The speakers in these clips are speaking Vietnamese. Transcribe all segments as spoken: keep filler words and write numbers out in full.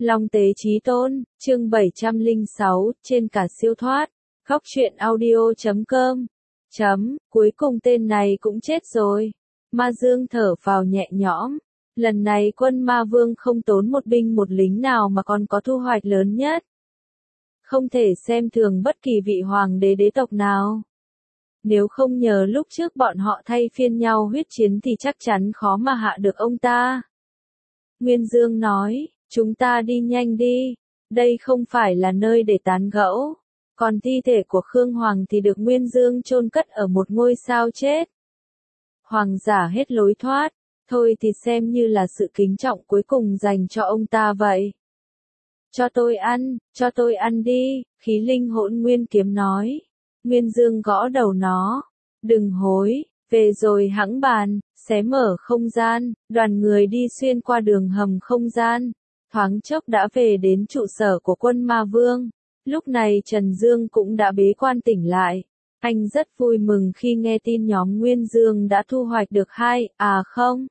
Long Tế Chí Tôn, chương bảy trăm lẻ sáu, trên cả siêu thoát. Góc truyện audio chấm com. Chấm, cuối cùng tên này cũng chết rồi. Ma Dương thở phào nhẹ nhõm. Lần này quân Ma Vương không tốn một binh một lính nào mà còn có thu hoạch lớn nhất. Không thể xem thường bất kỳ vị hoàng đế đế tộc nào. Nếu không nhờ lúc trước bọn họ thay phiên nhau huyết chiến thì chắc chắn khó mà hạ được ông ta. Nguyên Dương nói, chúng ta đi nhanh đi, đây không phải là nơi để tán gẫu. Còn thi thể của Khương Hoàng thì được Nguyên Dương chôn cất ở một ngôi sao chết. Hoàng giả hết lối thoát, thôi thì xem như là sự kính trọng cuối cùng dành cho ông ta vậy. Cho tôi ăn, cho tôi ăn đi, Khí Linh Hỗn Nguyên Kiếm nói. Nguyên Dương gõ đầu nó, đừng hối, về rồi hẵng bàn, xé mở không gian, đoàn người đi xuyên qua đường hầm không gian, thoáng chốc đã về đến trụ sở của quân Ma Vương. Lúc này Trần Dương cũng đã bế quan tỉnh lại, anh rất vui mừng khi nghe tin nhóm Nguyên Dương đã thu hoạch được hai, à không,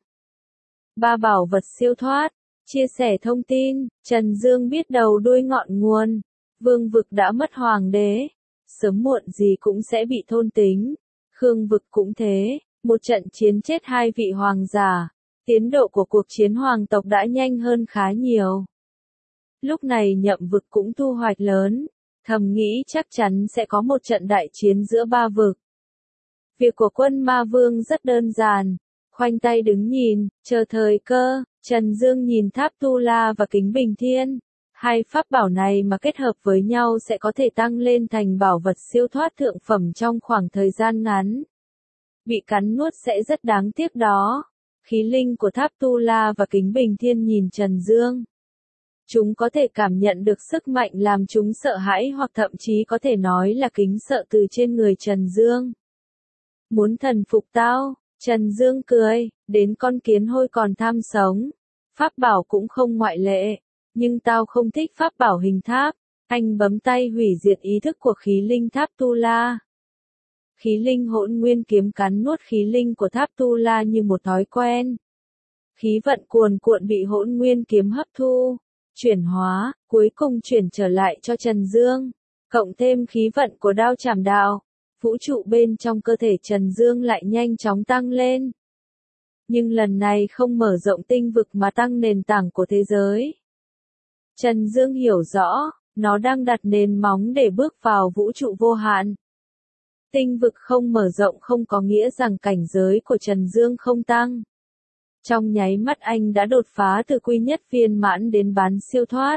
ba bảo vật siêu thoát. Chia sẻ thông tin, Trần Dương biết đầu đuôi ngọn nguồn, vương vực đã mất hoàng đế, sớm muộn gì cũng sẽ bị thôn tính, Khương vực cũng thế, một trận chiến chết hai vị hoàng giả, tiến độ của cuộc chiến hoàng tộc đã nhanh hơn khá nhiều. Lúc này Nhậm vực cũng thu hoạch lớn, thầm nghĩ chắc chắn sẽ có một trận đại chiến giữa ba vực. Việc của quân Ma Vương rất đơn giản, khoanh tay đứng nhìn, chờ thời cơ. Trần Dương nhìn Tháp Tu La và Kính Bình Thiên. Hai pháp bảo này mà kết hợp với nhau sẽ có thể tăng lên thành bảo vật siêu thoát thượng phẩm trong khoảng thời gian ngắn. Bị cắn nuốt sẽ rất đáng tiếc đó. Khí linh của Tháp Tu La và Kính Bình Thiên nhìn Trần Dương. Chúng có thể cảm nhận được sức mạnh làm chúng sợ hãi hoặc thậm chí có thể nói là kính sợ từ trên người Trần Dương. Muốn thần phục tao? Trần Dương cười, đến con kiến hôi còn tham sống. Pháp bảo cũng không ngoại lệ, nhưng tao không thích pháp bảo hình tháp. Anh bấm tay hủy diệt ý thức của khí linh Tháp Tu La. Khí linh Hỗn Nguyên Kiếm cắn nuốt khí linh của Tháp Tu La như một thói quen. Khí vận cuồn cuộn bị Hỗn Nguyên Kiếm hấp thu, chuyển hóa, cuối cùng chuyển trở lại cho Trần Dương. Cộng thêm khí vận của đao chảm đạo, vũ trụ bên trong cơ thể Trần Dương lại nhanh chóng tăng lên. Nhưng lần này không mở rộng tinh vực mà tăng nền tảng của thế giới. Trần Dương hiểu rõ, nó đang đặt nền móng để bước vào vũ trụ vô hạn. Tinh vực không mở rộng không có nghĩa rằng cảnh giới của Trần Dương không tăng. Trong nháy mắt anh đã đột phá từ quy nhất viên mãn đến bán siêu thoát.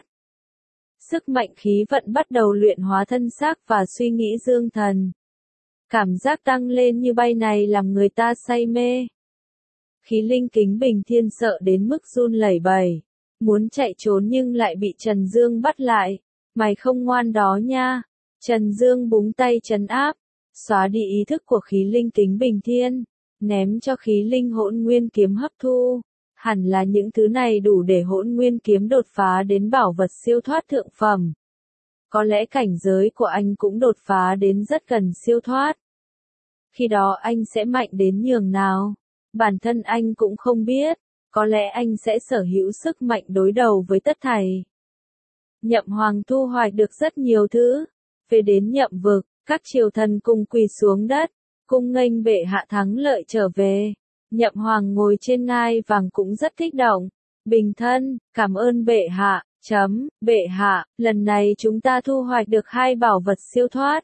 Sức mạnh khí vận bắt đầu luyện hóa thân xác và suy nghĩ dương thần. Cảm giác tăng lên như bay này làm người ta say mê. Khí linh Kính Bình Thiên sợ đến mức run lẩy bẩy, muốn chạy trốn nhưng lại bị Trần Dương bắt lại. Mày không ngoan đó nha. Trần Dương búng tay trấn áp, xóa đi ý thức của khí linh Kính Bình Thiên, ném cho khí linh Hỗn Nguyên Kiếm hấp thu. Hẳn là những thứ này đủ để Hỗn Nguyên Kiếm đột phá đến bảo vật siêu thoát thượng phẩm. Có lẽ cảnh giới của anh cũng đột phá đến rất gần siêu thoát. Khi đó anh sẽ mạnh đến nhường nào? Bản thân anh cũng không biết, có lẽ anh sẽ sở hữu sức mạnh đối đầu với tất thảy. Nhậm Hoàng thu hoạch được rất nhiều thứ. Về đến Nhậm vực, các triều thần cùng quỳ xuống đất, cung nghênh bệ hạ thắng lợi trở về. Nhậm Hoàng ngồi trên ngai vàng cũng rất kích động. Bình thân, cảm ơn bệ hạ, chấm, bệ hạ, lần này chúng ta thu hoạch được hai bảo vật siêu thoát.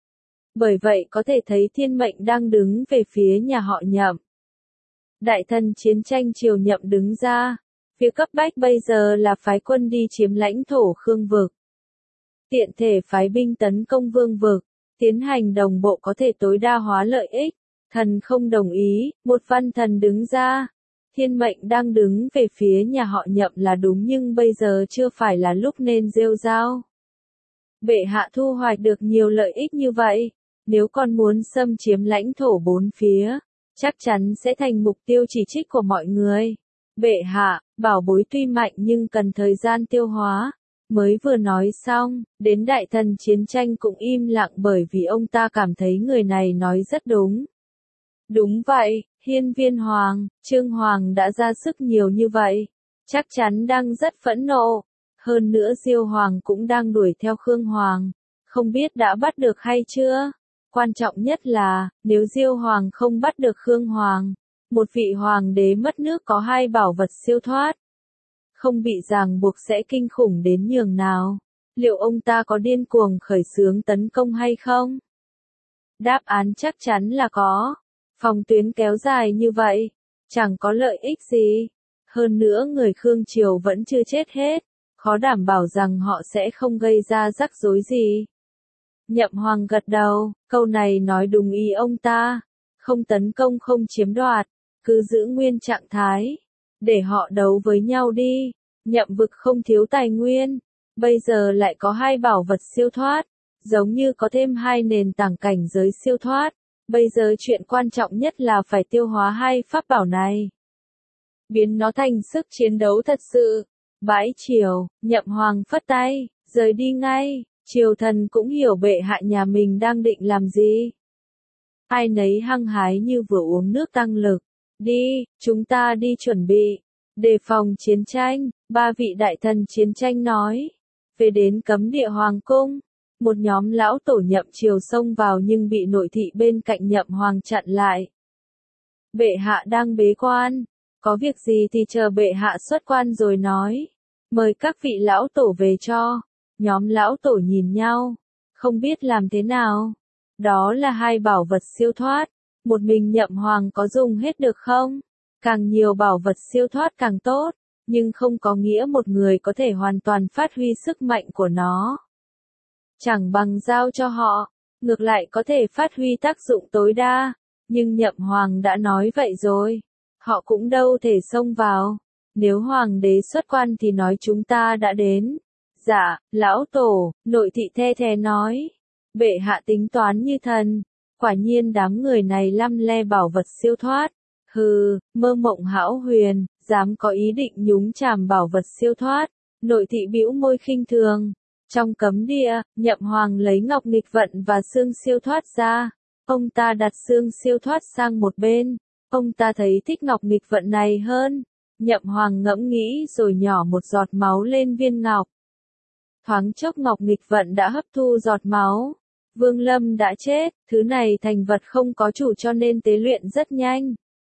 Bởi vậy có thể thấy thiên mệnh đang đứng về phía nhà họ Nhậm. Đại thần chiến tranh triều Nhậm đứng ra. Việc cấp bách bây giờ là phái quân đi chiếm lãnh thổ Khương vực. Tiện thể phái binh tấn công Vương vực, tiến hành đồng bộ có thể tối đa hóa lợi ích. Thần không đồng ý, một văn thần đứng ra. Thiên mệnh đang đứng về phía nhà họ Nhậm là đúng nhưng bây giờ chưa phải là lúc nên rêu rao. Bệ hạ thu hoạch được nhiều lợi ích như vậy, nếu còn muốn xâm chiếm lãnh thổ bốn phía, chắc chắn sẽ thành mục tiêu chỉ trích của mọi người. Bệ hạ, bảo bối tuy mạnh nhưng cần thời gian tiêu hóa. Mới vừa nói xong, đến đại thần chiến tranh cũng im lặng bởi vì ông ta cảm thấy người này nói rất đúng. Đúng vậy, Hiên Viên Hoàng, Trương Hoàng đã ra sức nhiều như vậy, chắc chắn đang rất phẫn nộ. Hơn nữa Diêu Hoàng cũng đang đuổi theo Khương Hoàng, không biết đã bắt được hay chưa? Quan trọng nhất là, nếu Diêu Hoàng không bắt được Khương Hoàng, một vị hoàng đế mất nước có hai bảo vật siêu thoát, không bị ràng buộc sẽ kinh khủng đến nhường nào. Liệu ông ta có điên cuồng khởi xướng tấn công hay không? Đáp án chắc chắn là có. Phòng tuyến kéo dài như vậy, chẳng có lợi ích gì. Hơn nữa người Khương Triều vẫn chưa chết hết, khó đảm bảo rằng họ sẽ không gây ra rắc rối gì. Nhậm Hoàng gật đầu, câu này nói đúng ý ông ta. Không tấn công không chiếm đoạt, cứ giữ nguyên trạng thái. Để họ đấu với nhau đi. Nhậm vực không thiếu tài nguyên. Bây giờ lại có hai bảo vật siêu thoát. Giống như có thêm hai nền tảng cảnh giới siêu thoát. Bây giờ chuyện quan trọng nhất là phải tiêu hóa hai pháp bảo này. Biến nó thành sức chiến đấu thật sự. Bãi triều, Nhậm Hoàng phất tay, rời đi ngay. Triều thần cũng hiểu bệ hạ nhà mình đang định làm gì. Ai nấy hăng hái như vừa uống nước tăng lực. Đi, chúng ta đi chuẩn bị. Đề phòng chiến tranh, ba vị đại thần chiến tranh nói. Về đến cấm địa hoàng cung, một nhóm lão tổ Nhậm Triều xông vào nhưng bị nội thị bên cạnh Nhậm Hoàng chặn lại. Bệ hạ đang bế quan, có việc gì thì chờ bệ hạ xuất quan rồi nói. Mời các vị lão tổ về cho. Nhóm lão tổ nhìn nhau, không biết làm thế nào. Đó là hai bảo vật siêu thoát, một mình Nhậm Hoàng có dùng hết được không? Càng nhiều bảo vật siêu thoát càng tốt, nhưng không có nghĩa một người có thể hoàn toàn phát huy sức mạnh của nó. Chẳng bằng giao cho họ, ngược lại có thể phát huy tác dụng tối đa, nhưng Nhậm Hoàng đã nói vậy rồi, họ cũng đâu thể xông vào. Nếu Hoàng đế xuất quan thì nói chúng ta đã đến. Dạ, lão tổ, nội thị the thé nói. Bệ hạ tính toán như thần. Quả nhiên đám người này lăm le bảo vật siêu thoát. Hừ, mơ mộng hão huyền, dám có ý định nhúng chàm bảo vật siêu thoát. Nội thị bĩu môi khinh thường. Trong cấm địa, Nhậm Hoàng lấy ngọc nghịch vận và xương siêu thoát ra. Ông ta đặt xương siêu thoát sang một bên. Ông ta thấy thích ngọc nghịch vận này hơn. Nhậm Hoàng ngẫm nghĩ rồi nhỏ một giọt máu lên viên ngọc. Thoáng chốc ngọc nghịch vận đã hấp thu giọt máu. Vương Lâm đã chết, thứ này thành vật không có chủ cho nên tế luyện rất nhanh.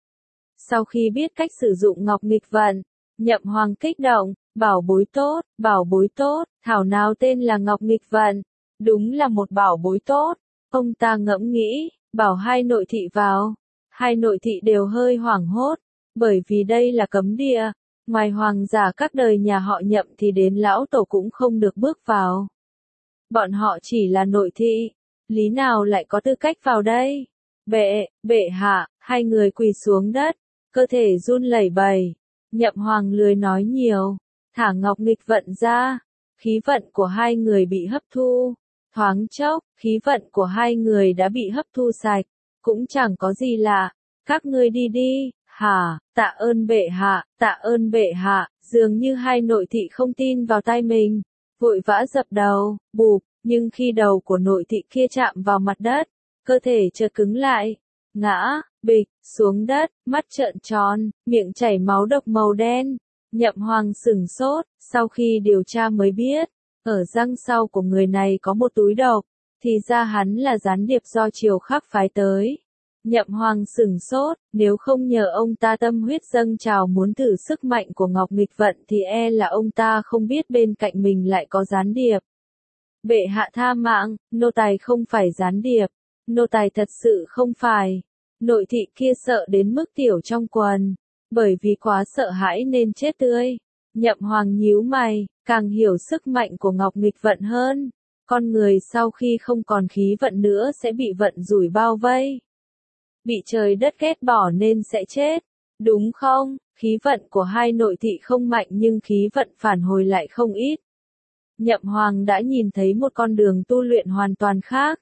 Sau khi biết cách sử dụng ngọc nghịch vận, Nhậm Hoàng kích động, bảo bối tốt, bảo bối tốt, thảo nào tên là ngọc nghịch vận, đúng là một bảo bối tốt. Ông ta ngẫm nghĩ, bảo hai nội thị vào. Hai nội thị đều hơi hoảng hốt, bởi vì đây là cấm địa. Ngoài hoàng giả các đời nhà họ Nhậm thì đến lão tổ cũng không được bước vào. Bọn họ chỉ là nội thị, lý nào lại có tư cách vào đây? Bệ, bệ hạ, hai người quỳ xuống đất, cơ thể run lẩy bẩy. Nhậm Hoàng lười nói nhiều, thả ngọc nghịch vận ra, khí vận của hai người bị hấp thu. Thoáng chốc, khí vận của hai người đã bị hấp thu sạch, cũng chẳng có gì lạ. Các ngươi đi đi. Hả, tạ ơn bệ hạ, tạ ơn bệ hạ, dường như hai nội thị không tin vào tai mình, vội vã dập đầu, bụp, nhưng khi đầu của nội thị kia chạm vào mặt đất, cơ thể chợt cứng lại, ngã, bịch, xuống đất, mắt trợn tròn, miệng chảy máu độc màu đen. Nhậm Hoàng sửng sốt, sau khi điều tra mới biết, ở răng sau của người này có một túi độc, thì ra hắn là gián điệp do Triều Khắc phái tới. Nhậm Hoàng sửng sốt, nếu không nhờ ông ta tâm huyết dâng trào muốn thử sức mạnh của ngọc nghịch vận thì e là ông ta không biết bên cạnh mình lại có gián điệp. Bệ hạ tha mạng, nô tài không phải gián điệp, nô tài thật sự không phải. Nội thị kia sợ đến mức tiểu trong quần, bởi vì quá sợ hãi nên chết tươi. Nhậm Hoàng nhíu mày, càng hiểu sức mạnh của ngọc nghịch vận hơn. Con người sau khi không còn khí vận nữa sẽ bị vận rủi bao vây. Bị trời đất ghét bỏ nên sẽ chết, đúng không? Khí vận của hai nội thị không mạnh nhưng khí vận phản hồi lại không ít. Nhậm Hoàng đã nhìn thấy một con đường tu luyện hoàn toàn khác.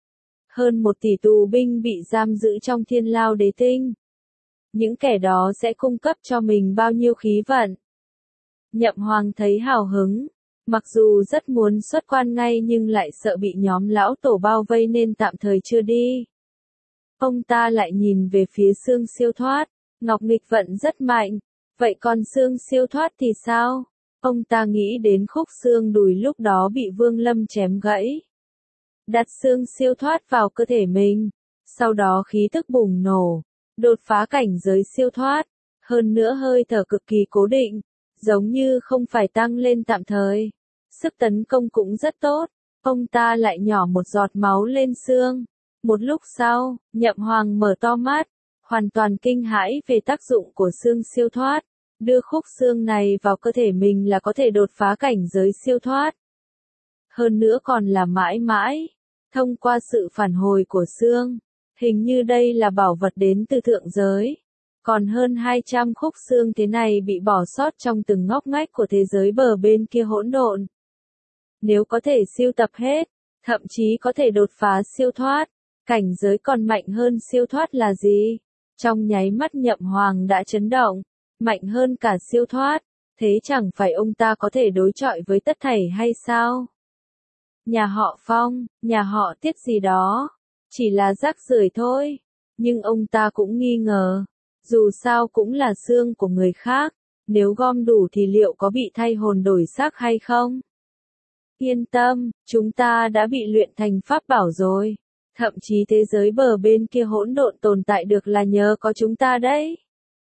Hơn một tỷ tù binh bị giam giữ trong Thiên Lao Đế Tinh. Những kẻ đó sẽ cung cấp cho mình bao nhiêu khí vận? Nhậm Hoàng thấy hào hứng, mặc dù rất muốn xuất quan ngay nhưng lại sợ bị nhóm lão tổ bao vây nên tạm thời chưa đi. Ông ta lại nhìn về phía xương siêu thoát, ngọc nghịch vận rất mạnh, vậy còn xương siêu thoát thì sao? Ông ta nghĩ đến khúc xương đùi lúc đó bị Vương Lâm chém gãy. Đặt xương siêu thoát vào cơ thể mình. Sau đó khí tức bùng nổ. Đột phá cảnh giới siêu thoát. Hơn nữa hơi thở cực kỳ cố định. Giống như không phải tăng lên tạm thời. Sức tấn công cũng rất tốt. Ông ta lại nhỏ một giọt máu lên xương. Một lúc sau, Nhậm Hoàng mở to mắt. Hoàn toàn kinh hãi về tác dụng của xương siêu thoát. Đưa khúc xương này vào cơ thể mình là có thể đột phá cảnh giới siêu thoát. Hơn nữa còn là mãi mãi. Thông qua sự phản hồi của xương. Hình như đây là bảo vật đến từ thượng giới. Còn hơn hai trăm khúc xương thế này bị bỏ sót trong từng ngóc ngách của thế giới bờ bên kia hỗn độn. Nếu có thể siêu tập hết, thậm chí có thể đột phá siêu thoát, cảnh giới còn mạnh hơn siêu thoát là gì? Trong nháy mắt Nhậm Hoàng đã chấn động, mạnh hơn cả siêu thoát, thế chẳng phải ông ta có thể đối chọi với tất thảy hay sao? Nhà họ Phong, nhà họ Tiết gì đó, chỉ là rác rưởi thôi, nhưng ông ta cũng nghi ngờ, dù sao cũng là xương của người khác, nếu gom đủ thì liệu có bị thay hồn đổi xác hay không? Yên tâm, chúng ta đã bị luyện thành pháp bảo rồi. Thậm chí thế giới bờ bên kia hỗn độn tồn tại được là nhờ có chúng ta đấy.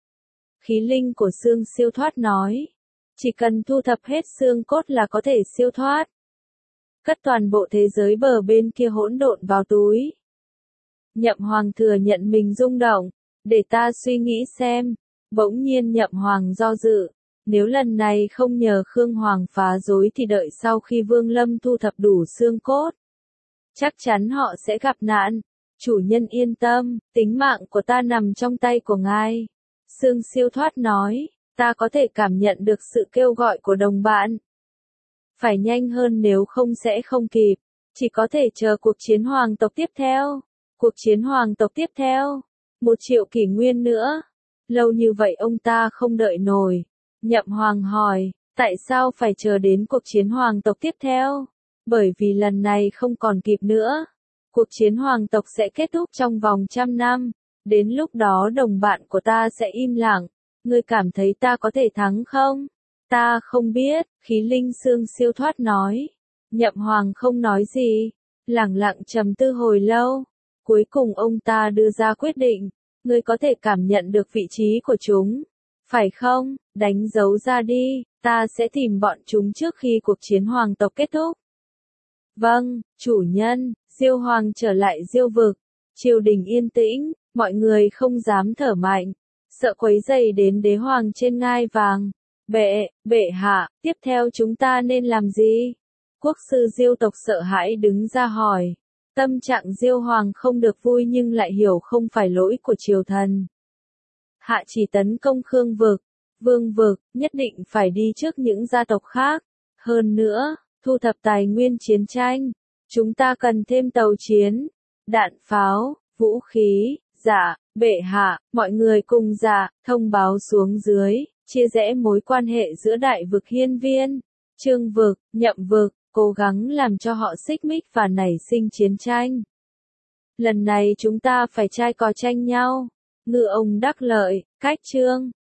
Khí linh của xương siêu thoát nói. Chỉ cần thu thập hết xương cốt là có thể siêu thoát. Cất toàn bộ thế giới bờ bên kia hỗn độn vào túi. Nhậm Hoàng thừa nhận mình rung động. Để ta suy nghĩ xem. Bỗng nhiên Nhậm Hoàng do dự. Nếu lần này không nhờ Khương Hoàng phá rối thì đợi sau khi Vương Lâm thu thập đủ xương cốt. Chắc chắn họ sẽ gặp nạn. Chủ nhân yên tâm, tính mạng của ta nằm trong tay của ngài. Xương siêu thoát nói, ta có thể cảm nhận được sự kêu gọi của đồng bạn. Phải nhanh hơn nếu không sẽ không kịp. Chỉ có thể chờ cuộc chiến hoàng tộc tiếp theo. Cuộc chiến hoàng tộc tiếp theo. Một triệu kỷ nguyên nữa. Lâu như vậy ông ta không đợi nổi. Nhậm Hoàng hỏi, tại sao phải chờ đến cuộc chiến hoàng tộc tiếp theo? Bởi vì lần này không còn kịp nữa. Cuộc chiến hoàng tộc sẽ kết thúc trong vòng trăm năm. Đến lúc đó đồng bạn của ta sẽ im lặng. Ngươi cảm thấy ta có thể thắng không? Ta không biết, khí linh xương siêu thoát nói. Nhậm Hoàng không nói gì. Lẳng lặng trầm tư hồi lâu. Cuối cùng ông ta đưa ra quyết định. Ngươi có thể cảm nhận được vị trí của chúng. Phải không? Đánh dấu ra đi. Ta sẽ tìm bọn chúng trước khi cuộc chiến hoàng tộc kết thúc. Vâng, chủ nhân. Diêu Hoàng trở lại Diêu vực. Triều đình yên tĩnh, mọi người không dám thở mạnh, sợ quấy rầy đến đế hoàng trên ngai vàng. Bệ, bệ hạ, tiếp theo chúng ta nên làm gì? Quốc sư Diêu tộc sợ hãi đứng ra hỏi. Tâm trạng Diêu Hoàng không được vui nhưng lại hiểu không phải lỗi của triều thần. Hạ chỉ tấn công Khương vực, Vương vực, nhất định phải đi trước những gia tộc khác. Hơn nữa, thu thập tài nguyên chiến tranh. Chúng ta cần thêm tàu chiến, đạn pháo, vũ khí, dạ, bệ hạ, mọi người cùng dạ, thông báo xuống dưới, chia rẽ mối quan hệ giữa đại vực hiên viên, trương vực, nhậm vực, cố gắng làm cho họ xích mích và nảy sinh chiến tranh. Lần này chúng ta phải trai cò tranh nhau, ngư ông đắc lợi, cách chương.